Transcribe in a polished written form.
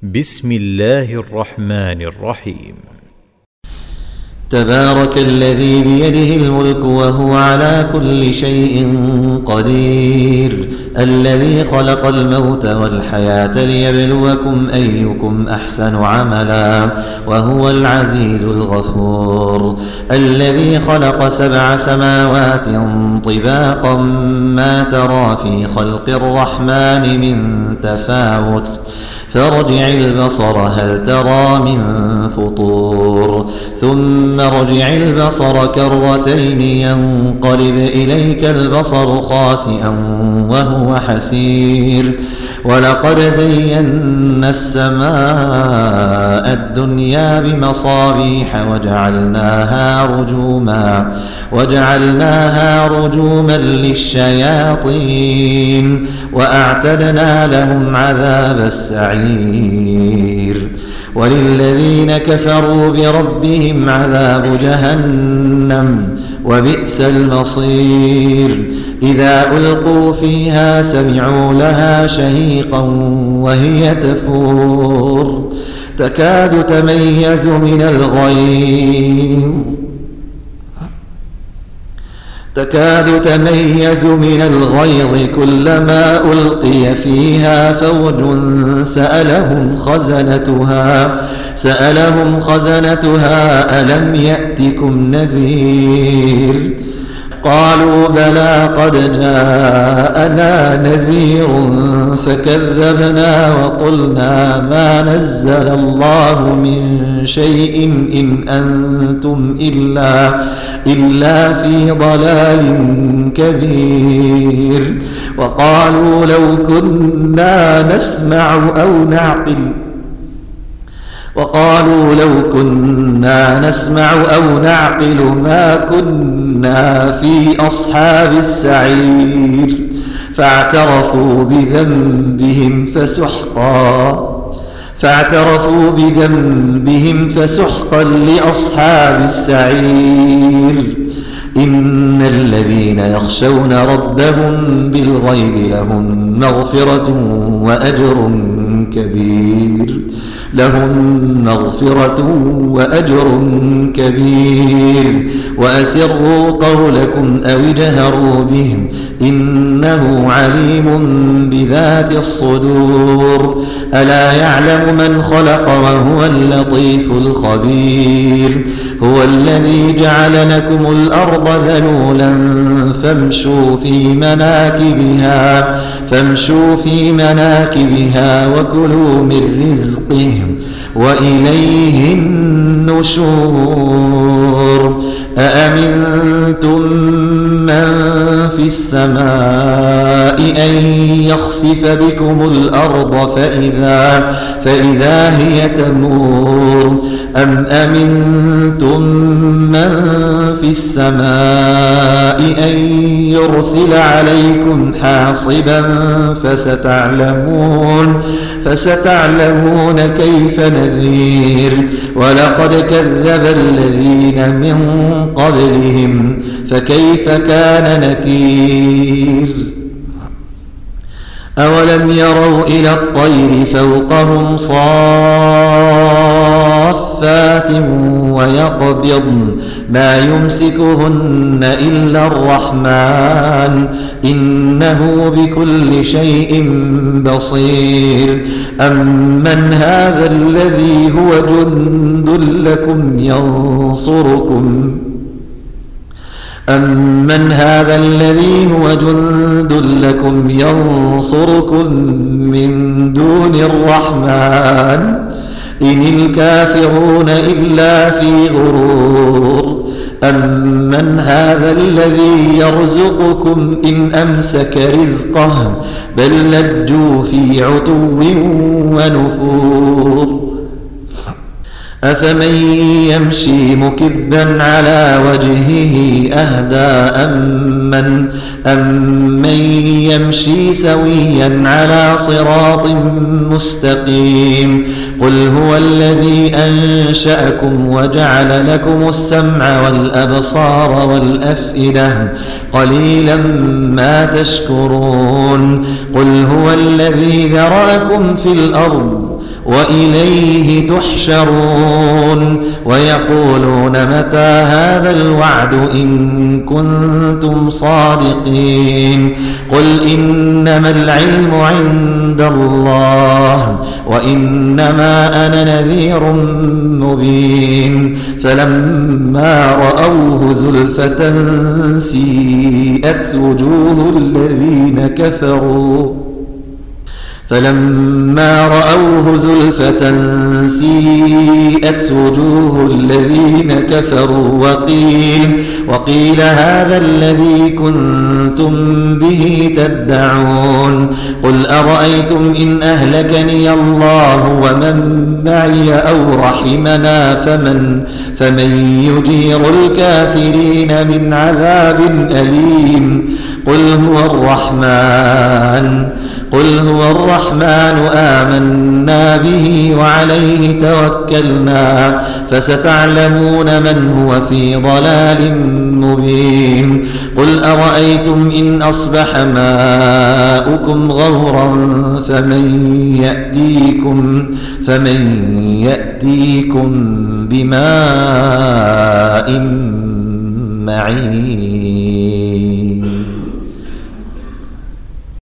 بسم الله الرحمن الرحيم. تبارك الذي بيده الملك وهو على كل شيء قدير، الذي خلق الموت والحياة ليبلوكم أيكم أحسن عملا وهو العزيز الغفور، الذي خلق 7 سماوات طباقا ما ترى في خلق الرحمن من تفاوت، فارجع البصر هل ترى من فطور، ثم ارجع البصر كرتين ينقلب إليك البصر خاسئا وهو حسير، ولقد زينا السماء الدنيا بمصابيح وجعلناها رجوما للشياطين وأعتدنا لهم عذاب السعير، وللذين كفروا بربهم عذاب جهنم وبئس المصير، إذا ألقوا فيها سمعوا لها شهيقا وهي تفور تكاد تميز من الغيظ كلما ألقي فيها فوج سألهم خزنتها ألم يأتكم نذير، قالوا بلى قد جاءنا نذير فكذبنا وقلنا ما نزل الله من شيء إن أنتم إلا في ضلال كبير، وقالوا لو كنا نسمع أو نعقل ما كنا في أصحاب السعير، فاعترفوا بذنبهم فسحقا لأصحاب السعير، إن الذين يخشون ربهم بالغيب لهم مغفرة وأجر كبير، وأسروا قولكم أو اجهروا به إنه عليم بذات الصدور، ألا يعلم من خلق وهو اللطيف الخبير، هو الذي جعل لكم الأرض ذلولا فامشوا في مناكبها وكلوا من رزقه وإليه النشور، أأمنتم من في السماء أن يخسف بكم الأرض فإذا هي تمور، أم أمنتم من في السماء أن يرسل عليكم حاصبا فستعلمون كيف نذير، ولقد كذب الذين من قبلهم فكيف كان نكير، أولم يروا إلى الطير فوقهم صافات ويقبضن ما يمسكهن إلا الرحمن إنه بكل شيء بصير، أمن هذا الذي هو جند لكم ينصركم من دون الرحمن إن الكافرون إلا في غرور، أمن هذا الذي يرزقكم إن أمسك رزقه بل لجوا في عتو ونفور، أفمن يمشي مكبا على وجهه أهدى أمن يمشي سويا على صراط مستقيم، قل هو الذي أنشأكم وجعل لكم السمع والأبصار والأفئدة قليلا ما تشكرون، قل هو الذي ذرأكم في الأرض وإليه تحشرون ويقولون متى هذا الوعد إن كنتم صادقين قل إنما العلم عند الله وإنما أنا نذير مبين فلما رأوه زلفة سيئت وجوه الذين كفروا فلما رأوه زلفة سيئت وجوه الذين كفروا وقيل هذا الذي كنتم به تدعون قل أرأيتم إن أهلكني الله ومن معي أو رحمنا فمن يجير الكافرين من عذاب أليم قل هو الرحمن آمنا به وعليه توكلنا فستعلمون من هو في ضلال مبين قل أرأيتم إن أصبح ماؤكم غورا فمن يأتيكم بماء معين